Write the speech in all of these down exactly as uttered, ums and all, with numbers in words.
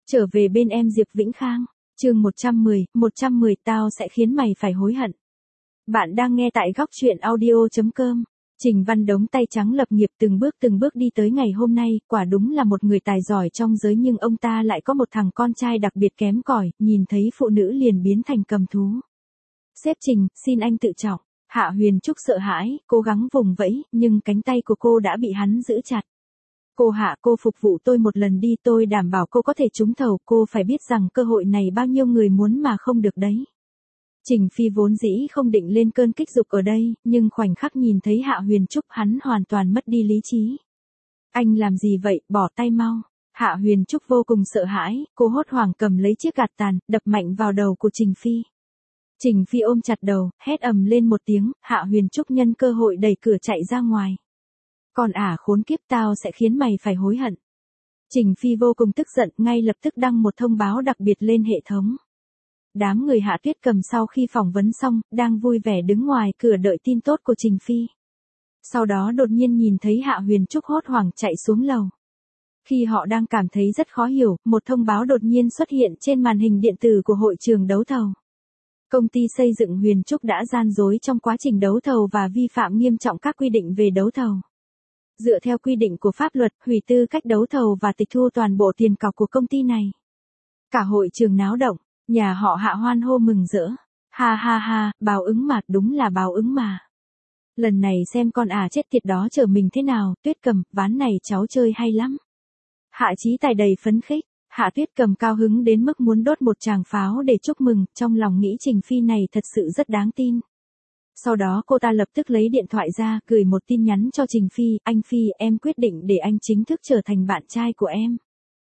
Trở về bên em Diệp Vĩnh Khang, chương một trăm mười, một trăm mười tao sẽ khiến mày phải hối hận. Bạn đang nghe tại góc truyện audio chấm com. Trình Văn Đống tay trắng lập nghiệp từng bước từng bước đi tới ngày hôm nay, quả đúng là một người tài giỏi trong giới nhưng ông ta lại có một thằng con trai đặc biệt kém cỏi, nhìn thấy phụ nữ liền biến thành cầm thú. Sếp Trình, xin anh tự trọng. Hạ Huyền Trúc sợ hãi, cố gắng vùng vẫy, nhưng cánh tay của cô đã bị hắn giữ chặt. Cô Hạ, cô phục vụ tôi một lần đi, tôi đảm bảo cô có thể trúng thầu, cô phải biết rằng cơ hội này bao nhiêu người muốn mà không được đấy. Trình Phi vốn dĩ không định lên cơn kích dục ở đây, nhưng khoảnh khắc nhìn thấy Hạ Huyền Trúc hắn hoàn toàn mất đi lý trí. Anh làm gì vậy, bỏ tay mau. Hạ Huyền Trúc vô cùng sợ hãi, cô hốt hoảng cầm lấy chiếc gạt tàn, đập mạnh vào đầu của Trình Phi. Trình Phi ôm chặt đầu, hét ầm lên một tiếng, Hạ Huyền Trúc nhân cơ hội đẩy cửa chạy ra ngoài. Còn ả khốn kiếp, tao sẽ khiến mày phải hối hận. Trình Phi vô cùng tức giận, ngay lập tức đăng một thông báo đặc biệt lên hệ thống. Đám người Hạ Tuyết Cầm sau khi phỏng vấn xong, đang vui vẻ đứng ngoài cửa đợi tin tốt của Trình Phi. Sau đó đột nhiên nhìn thấy Hạ Huyền Trúc hốt hoảng chạy xuống lầu. Khi họ đang cảm thấy rất khó hiểu, một thông báo đột nhiên xuất hiện trên màn hình điện tử của hội trường đấu thầu. Công ty xây dựng Huyền Trúc đã gian dối trong quá trình đấu thầu và vi phạm nghiêm trọng các quy định về đấu thầu. Dựa theo quy định của pháp luật, hủy tư cách đấu thầu và tịch thu toàn bộ tiền cọc của công ty này. Cả hội trường náo động, nhà họ Hạ hoan hô mừng rỡ. Ha ha ha, báo ứng mà, đúng là báo ứng mà. Lần này xem con ả chết tiệt đó chờ mình thế nào, Tuyết Cầm, ván này cháu chơi hay lắm. Hạ Chí Tài đầy phấn khích, Hạ Tuyết Cầm cao hứng đến mức muốn đốt một tràng pháo để chúc mừng, trong lòng nghĩ Trình Phi này thật sự rất đáng tin. Sau đó cô ta lập tức lấy điện thoại ra, gửi một tin nhắn cho Trình Phi, anh Phi, em quyết định để anh chính thức trở thành bạn trai của em.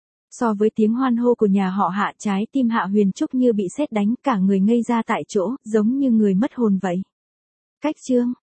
So với tiếng hoan hô của nhà họ Hạ, trái tim Hạ Huyền Trúc như bị sét đánh, cả người ngây ra tại chỗ, giống như người mất hồn vậy. Cách chương